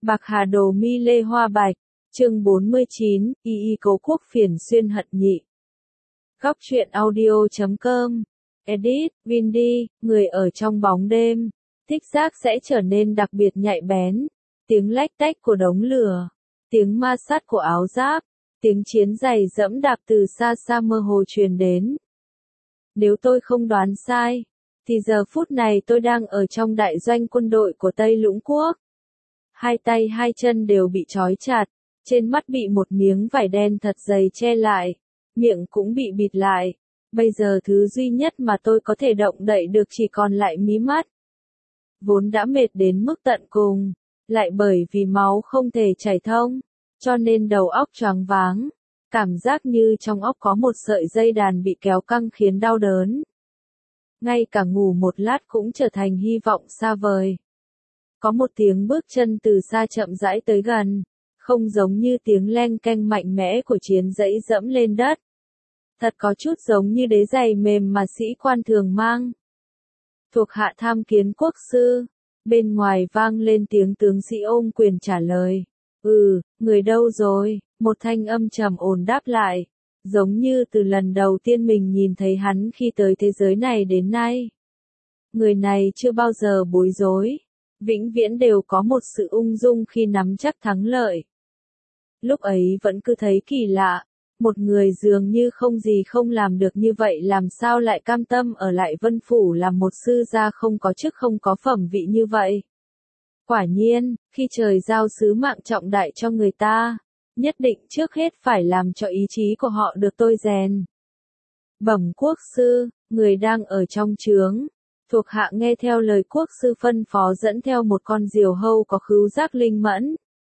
Bạc Hà Đồ Mi Lê Hoa Bạch, chương 49, y Cố Quốc phiền xuyên hận nhị. Góc truyện audio.com, edit, Windy, người ở trong bóng đêm, thích giác sẽ trở nên đặc biệt nhạy bén. Tiếng lách tách của đống lửa, tiếng ma sát của áo giáp, tiếng chiến giày dẫm đạp từ xa xa mơ hồ truyền đến. Nếu tôi không đoán sai, thì giờ phút này tôi đang ở trong đại doanh quân đội của Tây Lũng Quốc. Hai tay hai chân đều bị trói chặt, trên mắt bị một miếng vải đen thật dày che lại, miệng cũng bị bịt lại. Bây giờ thứ duy nhất mà tôi có thể động đậy được chỉ còn lại mí mắt. Vốn đã mệt đến mức tận cùng, lại bởi vì máu không thể chảy thông, cho nên đầu óc choáng váng, cảm giác như trong óc có một sợi dây đàn bị kéo căng khiến đau đớn. Ngay cả ngủ một lát cũng trở thành hy vọng xa vời. Có một tiếng bước chân từ xa chậm rãi tới gần, không giống như tiếng leng keng mạnh mẽ của chiến dãy dẫm lên đất. Thật có chút giống như đế giày mềm mà sĩ quan thường mang. Thuộc hạ tham kiến quốc sư, bên ngoài vang lên tiếng tướng sĩ ôm quyền trả lời. Người đâu rồi? Một thanh âm trầm ổn đáp lại, giống như từ lần đầu tiên mình nhìn thấy hắn khi tới thế giới này đến nay. Người này chưa bao giờ bối rối, vĩnh viễn đều có một sự ung dung khi nắm chắc thắng lợi. Lúc ấy vẫn cứ thấy kỳ lạ, một người dường như không gì không làm được như vậy làm sao lại cam tâm ở lại Vân Phủ làm một sư gia không có chức không có phẩm vị như vậy. Quả nhiên, khi trời giao sứ mạng trọng đại cho người ta, nhất định trước hết phải làm cho ý chí của họ được tôi rèn. Bẩm quốc sư, người đang ở trong trướng. Thuộc hạ nghe theo lời quốc sư phân phó dẫn theo một con diều hâu có khứu giác linh mẫn.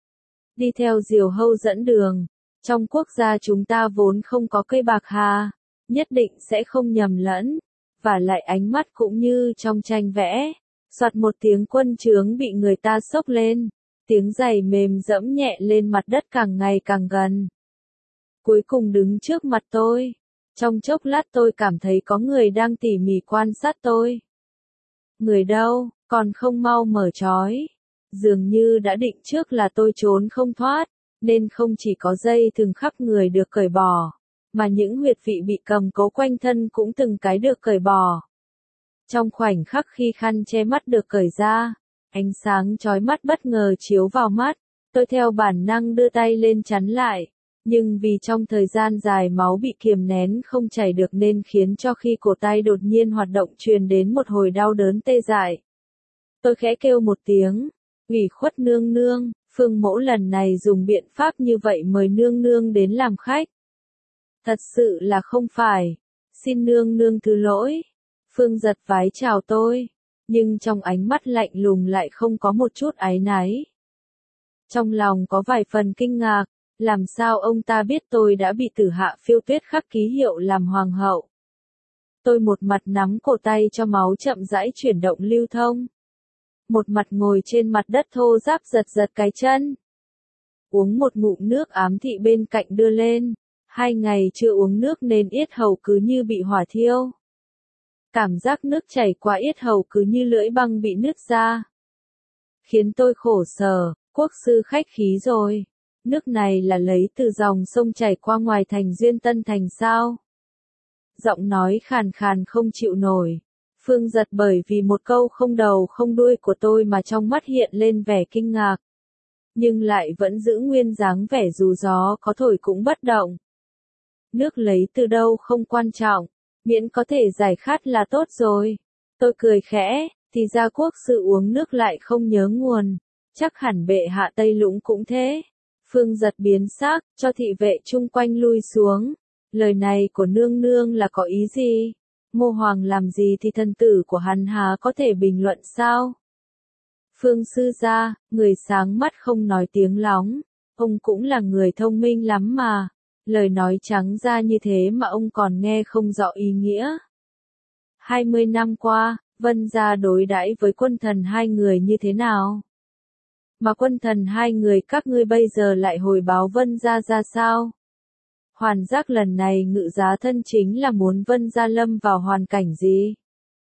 Đi theo diều hâu dẫn đường, trong quốc gia chúng ta vốn không có cây bạc hà, nhất định sẽ không nhầm lẫn, và lại ánh mắt cũng như trong tranh vẽ. Soạt một tiếng quân trướng bị người ta xốc lên, tiếng giày mềm dẫm nhẹ lên mặt đất càng ngày càng gần. Cuối cùng đứng trước mặt tôi, trong chốc lát tôi cảm thấy có người đang tỉ mỉ quan sát tôi. Người đâu, còn không mau mở trói. Dường như đã định trước là tôi trốn không thoát, nên không chỉ có dây thừng khắp người được cởi bỏ, mà những huyệt vị bị cầm cố quanh thân cũng từng cái được cởi bỏ. Trong khoảnh khắc khi khăn che mắt được cởi ra, ánh sáng chói mắt bất ngờ chiếu vào mắt, tôi theo bản năng đưa tay lên chắn lại, nhưng vì trong thời gian dài máu bị kiềm nén không chảy được nên khiến cho khi cổ tay đột nhiên hoạt động truyền đến một hồi đau đớn tê dại. Tôi khẽ kêu một tiếng, ủy khuất nương nương, Phương Mỗ lần này dùng biện pháp như vậy mời nương nương đến làm khách. Thật sự là không phải, xin nương nương thứ lỗi. Phương giật vái chào tôi, nhưng trong ánh mắt lạnh lùng lại không có một chút áy náy. Trong lòng có vài phần kinh ngạc, làm sao ông ta biết tôi đã bị Tử Hạ Phiêu Tuyết khắc ký hiệu làm hoàng hậu. Tôi một mặt nắm cổ tay cho máu chậm rãi chuyển động lưu thông. Một mặt ngồi trên mặt đất thô ráp giật giật cái chân. Uống một ngụm nước ám thị bên cạnh đưa lên, 2 ngày chưa uống nước nên yết hầu cứ như bị hỏa thiêu. Cảm giác nước chảy qua yết hầu cứ như lưỡi băng bị nứt ra. Khiến tôi khổ sở, quốc sư khách khí rồi. Nước này là lấy từ dòng sông chảy qua ngoài thành Duyên Tân Thành sao? Giọng nói khàn khàn không chịu nổi. Phương giật bởi vì một câu không đầu không đuôi của tôi mà trong mắt hiện lên vẻ kinh ngạc. Nhưng lại vẫn giữ nguyên dáng vẻ dù gió có thổi cũng bất động. Nước lấy từ đâu không quan trọng, miễn có thể giải khát là tốt rồi. Tôi cười khẽ, thì ra quốc sư uống nước lại không nhớ nguồn. Chắc hẳn bệ hạ Tây Lũng cũng thế. Phương giật biến sắc, cho thị vệ chung quanh lui xuống. Lời này của nương nương là có ý gì? Ngô Hoàng làm gì thì thân tử của hắn há có thể bình luận sao? Phương sư gia, người sáng mắt không nói tiếng lóng. Ông cũng là người thông minh lắm mà. Lời nói trắng ra như thế mà ông còn nghe không rõ ý nghĩa. 20 năm qua, Vân gia đối đãi với quân thần hai người như thế nào? Mà quân thần hai người các ngươi bây giờ lại hồi báo Vân gia ra sao? Hoàn giác lần này ngự giá thân chính là muốn Vân gia lâm vào hoàn cảnh gì?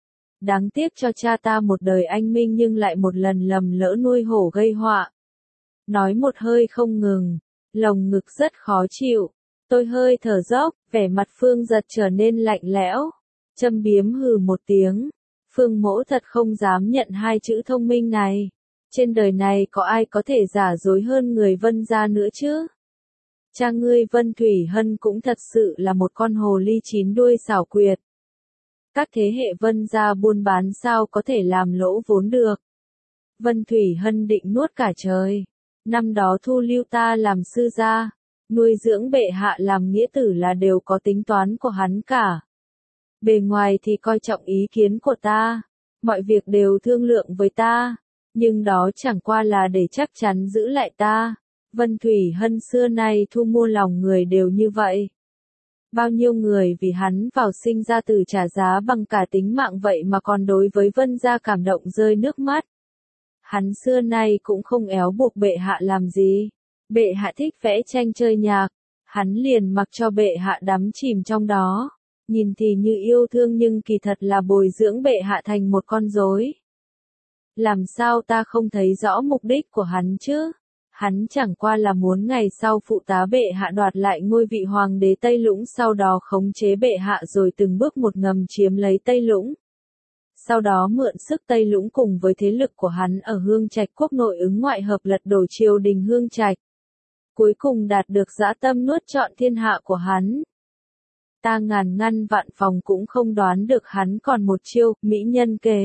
Đáng tiếc cho cha ta một đời anh minh nhưng lại một lần lầm lỡ nuôi hổ gây họa. nói một hơi không ngừng, lồng ngực rất khó chịu. Tôi hơi thở dốc, vẻ mặt Phương Giật trở nên lạnh lẽo, châm biếm hừ một tiếng. Phương Mỗ thật không dám nhận hai chữ thông minh này. Trên đời này có ai có thể giả dối hơn người Vân gia nữa chứ? Cha ngươi Vân Thủy Hân cũng thật sự là một con hồ ly chín đuôi xảo quyệt. Các thế hệ Vân gia buôn bán sao có thể làm lỗ vốn được? Vân Thủy Hân định nuốt cả trời. Năm đó thu lưu ta làm sư gia, nuôi dưỡng bệ hạ làm nghĩa tử là đều có tính toán của hắn cả. Bề ngoài thì coi trọng ý kiến của ta, mọi việc đều thương lượng với ta, nhưng đó chẳng qua là để chắc chắn giữ lại ta. Vân Thủy Hân xưa nay thu mua lòng người đều như vậy. Bao nhiêu người vì hắn vào sinh ra tử trả giá bằng cả tính mạng vậy mà còn đối với Vân gia cảm động rơi nước mắt. Hắn xưa nay cũng không éo buộc bệ hạ làm gì. Bệ hạ thích vẽ tranh chơi nhạc, hắn liền mặc cho bệ hạ đắm chìm trong đó. Nhìn thì như yêu thương nhưng kỳ thật là bồi dưỡng bệ hạ thành một con rối. Làm sao ta không thấy rõ mục đích của hắn chứ? Hắn chẳng qua là muốn ngày sau phụ tá bệ hạ đoạt lại ngôi vị hoàng đế Tây Lũng, sau đó khống chế bệ hạ rồi từng bước một ngầm chiếm lấy Tây Lũng. Sau đó mượn sức Tây Lũng cùng với thế lực của hắn ở Hương Trạch quốc nội ứng ngoại hợp lật đổ triều đình Hương Trạch. Cuối cùng đạt được dã tâm nuốt trọn thiên hạ của hắn. Ta ngàn ngăn vạn phòng cũng không đoán được hắn còn một chiêu, mỹ nhân kế.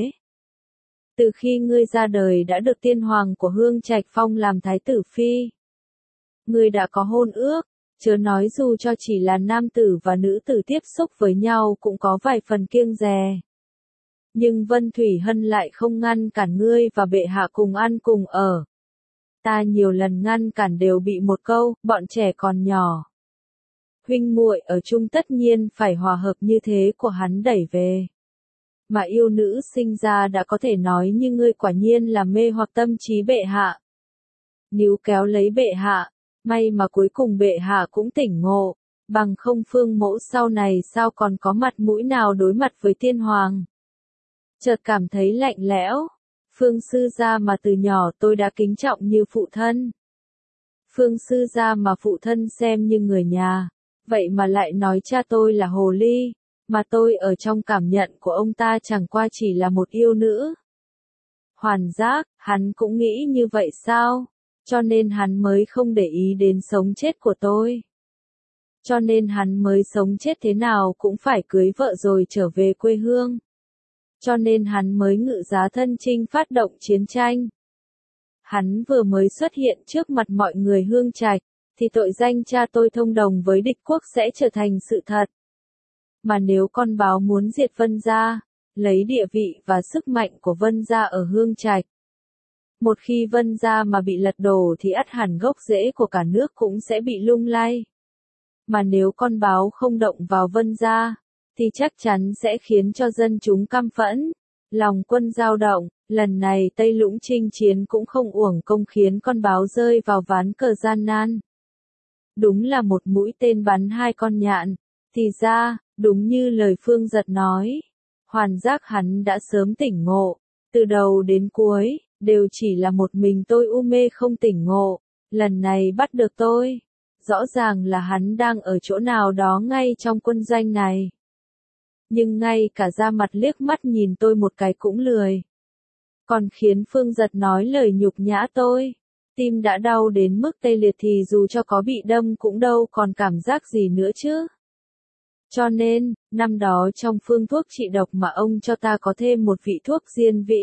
Từ khi ngươi ra đời đã được tiên hoàng của Hương Trạch phong làm thái tử phi. Ngươi đã có hôn ước, chớ nói dù cho chỉ là nam tử và nữ tử tiếp xúc với nhau cũng có vài phần kiêng dè. Nhưng Vân Thủy Hân lại không ngăn cản ngươi và bệ hạ cùng ăn cùng ở. Ta nhiều lần ngăn cản đều bị một câu, bọn trẻ còn nhỏ. Huynh muội ở chung tất nhiên phải hòa hợp như thế của hắn đẩy về. Mà yêu nữ sinh ra đã có thể nói như ngươi quả nhiên là mê hoặc tâm trí bệ hạ. Níu kéo lấy bệ hạ, may mà cuối cùng bệ hạ cũng tỉnh ngộ, bằng không Phương Mỗ sau này sao còn có mặt mũi nào đối mặt với tiên hoàng. Chợt cảm thấy lạnh lẽo, Phương sư gia mà từ nhỏ tôi đã kính trọng như phụ thân. Phương sư gia mà phụ thân xem như người nhà, vậy mà lại nói cha tôi là hồ ly. Mà tôi ở trong cảm nhận của ông ta chẳng qua chỉ là một yêu nữ. Hoàn Giác, hắn cũng nghĩ như vậy sao? Cho nên hắn mới không để ý đến sống chết của tôi. Cho nên hắn mới sống chết thế nào cũng phải cưới vợ rồi trở về quê hương. Cho nên hắn mới ngự giá thân chinh phát động chiến tranh. Hắn vừa mới xuất hiện trước mặt mọi người Hương Trạch, thì tội danh cha tôi thông đồng với địch quốc sẽ trở thành sự thật. Mà nếu con báo muốn diệt Vân gia, lấy địa vị và sức mạnh của Vân gia ở Hương Trạch. Một khi Vân gia mà bị lật đổ thì ắt hẳn gốc rễ của cả nước cũng sẽ bị lung lay. Mà nếu con báo không động vào Vân gia, thì chắc chắn sẽ khiến cho dân chúng căm phẫn, lòng quân dao động. Lần này Tây Lũng chinh chiến cũng không uổng công khiến con báo rơi vào ván cờ gian nan. Đúng là một mũi tên bắn hai con nhạn. Thì ra, đúng như lời Phương Giật nói, Hoàn Giác hắn đã sớm tỉnh ngộ, từ đầu đến cuối, đều chỉ là một mình tôi u mê không tỉnh ngộ, lần này bắt được tôi. Rõ ràng là hắn đang ở chỗ nào đó ngay trong quân doanh này. Nhưng ngay cả ra mặt liếc mắt nhìn tôi một cái cũng lười. Còn khiến Phương Giật nói lời nhục nhã tôi. Tim đã đau đến mức tê liệt thì dù cho có bị đâm cũng đâu còn cảm giác gì nữa chứ. Cho nên, năm đó trong phương thuốc trị độc mà ông cho ta có thêm một vị thuốc diên vĩ.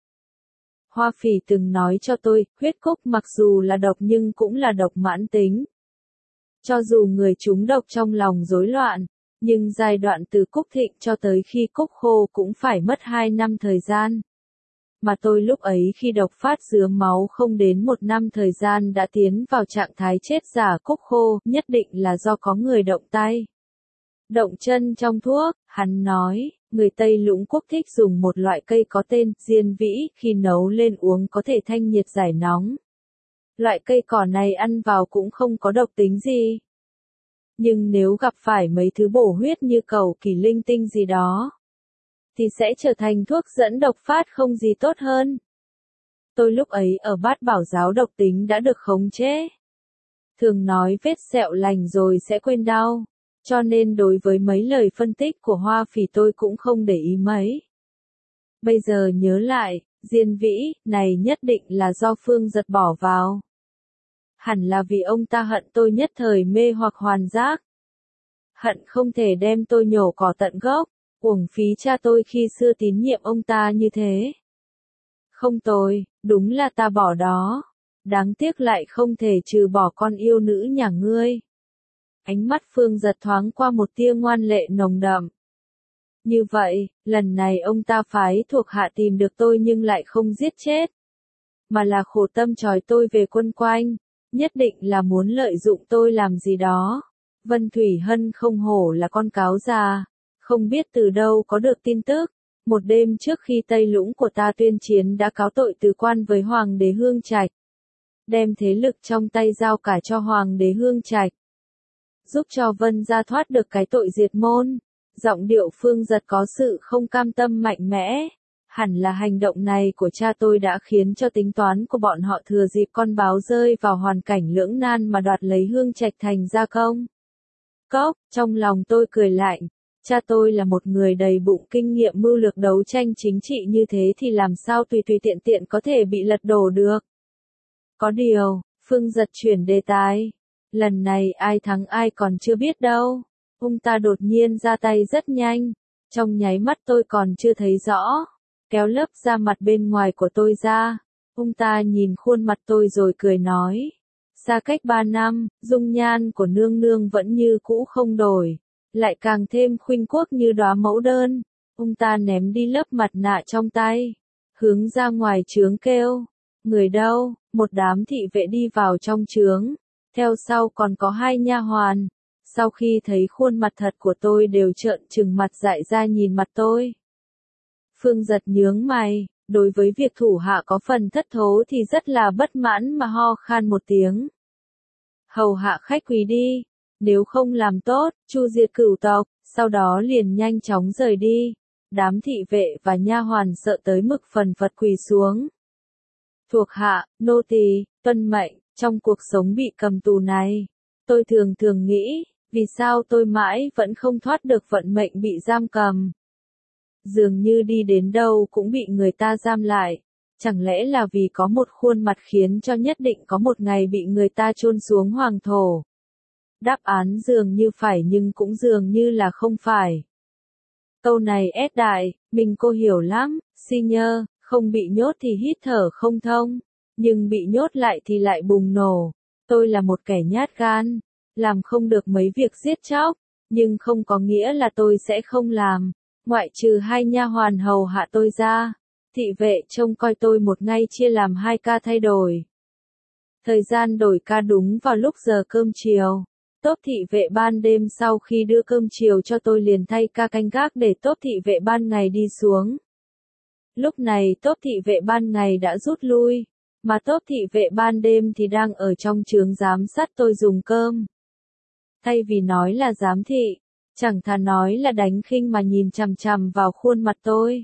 Hoa Phỉ từng nói cho tôi, huyết cúc mặc dù là độc nhưng cũng là độc mãn tính. Cho dù người trúng độc trong lòng rối loạn, nhưng giai đoạn từ cúc thịnh cho tới khi cúc khô cũng phải mất 2 năm thời gian. Mà tôi lúc ấy khi độc phát dứa máu không đến 1 năm thời gian đã tiến vào trạng thái chết giả cúc khô, nhất định là do có người động tay. Động chân trong thuốc, hắn nói, người Tây Lũng quốc thích dùng một loại cây có tên diên vĩ, khi nấu lên uống có thể thanh nhiệt giải nóng. Loại cây cỏ này ăn vào cũng không có độc tính gì. Nhưng nếu gặp phải mấy thứ bổ huyết như cầu kỳ linh tinh gì đó, thì sẽ trở thành thuốc dẫn độc phát không gì tốt hơn. Tôi lúc ấy ở Bát Bảo giáo độc tính đã được khống chế. Thường nói vết sẹo lành rồi sẽ quên đau, cho nên đối với mấy lời phân tích của Hoa Phỉ tôi cũng không để ý mấy. Bây giờ nhớ lại, Diên Vĩ, này nhất định là do Phương Giật bỏ vào. Hẳn là vì ông ta hận tôi nhất thời mê hoặc hoàn giác. Hận không thể đem tôi nhổ cỏ tận gốc, uổng phí cha tôi khi xưa tín nhiệm ông ta như thế. Không tồi, đúng là ta bỏ đó. Đáng tiếc lại không thể trừ bỏ con yêu nữ nhà ngươi. Ánh mắt Phương Giật thoáng qua một tia ngoan lệ nồng đậm. Như vậy, lần này ông ta phái thuộc hạ tìm được tôi nhưng lại không giết chết. Mà là khổ tâm trói tôi về quân quanh, nhất định là muốn lợi dụng tôi làm gì đó. Vân Thủy Hân không hổ là con cáo già, không biết từ đâu có được tin tức. Một đêm trước khi Tây Lũng của ta tuyên chiến đã cáo tội từ quan với Hoàng đế Hương Trạch. Đem thế lực trong tay giao cả cho Hoàng đế Hương Trạch. Giúp cho Vân gia thoát được cái tội diệt môn. Giọng điệu Phương Giật có sự không cam tâm mạnh mẽ. Hẳn là hành động này của cha tôi đã khiến cho tính toán của bọn họ thừa dịp con báo rơi vào hoàn cảnh lưỡng nan mà đoạt lấy Hương Trạch thành gia công. Cốc, trong lòng tôi cười lạnh. Cha tôi là một người đầy bụng kinh nghiệm mưu lược đấu tranh chính trị như thế thì làm sao tùy tùy tiện tiện có thể bị lật đổ được. Có điều, Phương Giật chuyển đề tài. Lần này ai thắng ai còn chưa biết đâu. Ông ta đột nhiên ra tay rất nhanh. Trong nháy mắt tôi còn chưa thấy rõ. Kéo lớp da mặt bên ngoài của tôi ra. Ông ta nhìn khuôn mặt tôi rồi cười nói. Xa cách 3 năm, dung nhan của nương nương vẫn như cũ không đổi. Lại càng thêm khuynh quốc như đóa mẫu đơn. Ông ta ném đi lớp mặt nạ trong tay. Hướng ra ngoài trướng kêu. Người đâu? Một đám thị vệ đi vào trong trướng. Theo sau còn có 2 nha hoàn. Sau khi thấy khuôn mặt thật của tôi đều trợn trừng mặt dại ra nhìn mặt tôi. Phương Giật nhướng mày, đối với việc thủ hạ có phần thất thố thì rất là bất mãn mà ho khan một tiếng. Hầu hạ khách quý đi, nếu không làm tốt, chu diệt cửu tộc, sau đó liền nhanh chóng rời đi. Đám thị vệ và nha hoàn sợ tới mức phần phật quỳ xuống. Thuộc hạ, nô tỳ, tuân mệnh, trong cuộc sống bị cầm tù này, tôi thường thường nghĩ, vì sao tôi mãi vẫn không thoát được vận mệnh bị giam cầm. Dường như đi đến đâu cũng bị người ta giam lại, chẳng lẽ là vì có một khuôn mặt khiến cho nhất định có một ngày bị người ta chôn xuống hoàng thổ. Đáp án dường như phải nhưng cũng dường như là không phải. Câu này ép đại, mình cô hiểu lắm, si nhơ, không bị nhốt thì hít thở không thông, nhưng bị nhốt lại thì lại bùng nổ. Tôi là một kẻ nhát gan, làm không được mấy việc giết chóc, nhưng không có nghĩa là tôi sẽ không làm. Ngoại trừ 2 nha hoàn hầu hạ tôi ra, thị vệ trông coi tôi một ngày chia làm 2 ca thay đổi. Thời gian đổi ca đúng vào lúc giờ cơm chiều. Tốp thị vệ ban đêm sau khi đưa cơm chiều cho tôi liền thay ca canh gác để tốp thị vệ ban ngày đi xuống. Lúc này tốp thị vệ ban ngày đã rút lui, mà tốp thị vệ ban đêm thì đang ở trong trướng giám sát tôi dùng cơm. Thay vì nói là giám thị, chẳng thà nói là đánh khinh mà nhìn chằm chằm vào khuôn mặt tôi.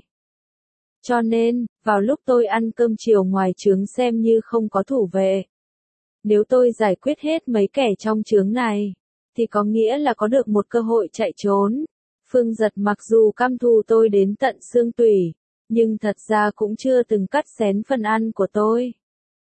Cho nên, vào lúc tôi ăn cơm chiều ngoài trướng xem như không có thủ vệ. Nếu tôi giải quyết hết mấy kẻ trong trướng này, thì có nghĩa là có được một cơ hội chạy trốn. Phương Giật mặc dù căm thù tôi đến tận xương tủy, nhưng thật ra cũng chưa từng cắt xén phần ăn của tôi.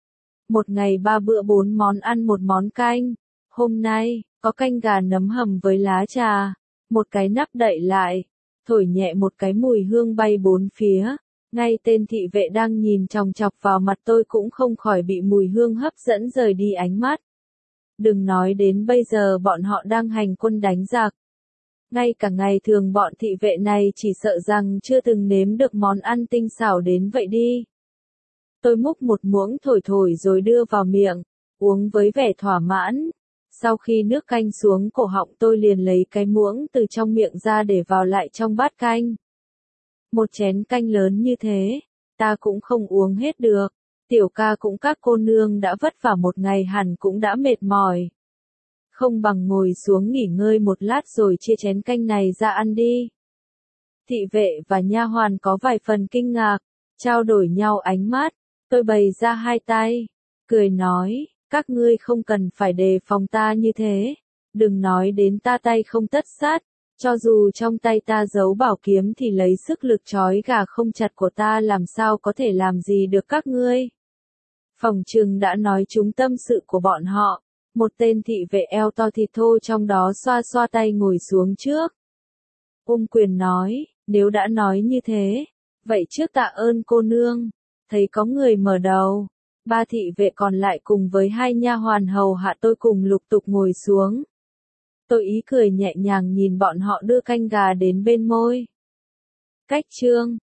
Một ngày 3 bữa 4 món ăn 1 món canh. Hôm nay, có canh gà nấm hầm với lá trà. Một cái nắp đậy lại, thổi nhẹ một cái mùi hương bay bốn phía. Ngay tên thị vệ đang nhìn chòng chọc vào mặt tôi cũng không khỏi bị mùi hương hấp dẫn rời đi ánh mắt. Đừng nói đến bây giờ bọn họ đang hành quân đánh giặc. Ngay cả ngày thường bọn thị vệ này chỉ sợ rằng chưa từng nếm được món ăn tinh xảo đến vậy đi. Tôi múc một muỗng thổi thổi rồi đưa vào miệng, uống với vẻ thỏa mãn. Sau khi nước canh xuống cổ họng tôi liền lấy cái muỗng từ trong miệng ra để vào lại trong bát canh. Một chén canh lớn như thế, ta cũng không uống hết được. Tiểu ca cũng các cô nương đã vất vả một ngày hẳn cũng đã mệt mỏi. Không bằng ngồi xuống nghỉ ngơi một lát rồi chia chén canh này ra ăn đi. Thị vệ và nha hoàn có vài phần kinh ngạc, trao đổi nhau ánh mắt. Tôi bày ra hai tay, cười nói, các ngươi không cần phải đề phòng ta như thế, đừng nói đến ta tay không tất sát, cho dù trong tay ta giấu bảo kiếm thì lấy sức lực trói gà không chặt của ta làm sao có thể làm gì được các ngươi. Phòng trừng đã nói trúng tâm sự của bọn họ, một tên thị vệ eo to thịt thô trong đó xoa xoa tay ngồi xuống trước. Ung Quyền nói, nếu đã nói như thế, vậy trước tạ ơn cô nương, thấy có người mở đầu, ba thị vệ còn lại cùng với hai nha hoàn hầu hạ tôi cùng lục tục ngồi xuống. Tôi ý cười nhẹ nhàng nhìn bọn họ đưa canh gà đến bên môi. Cách chương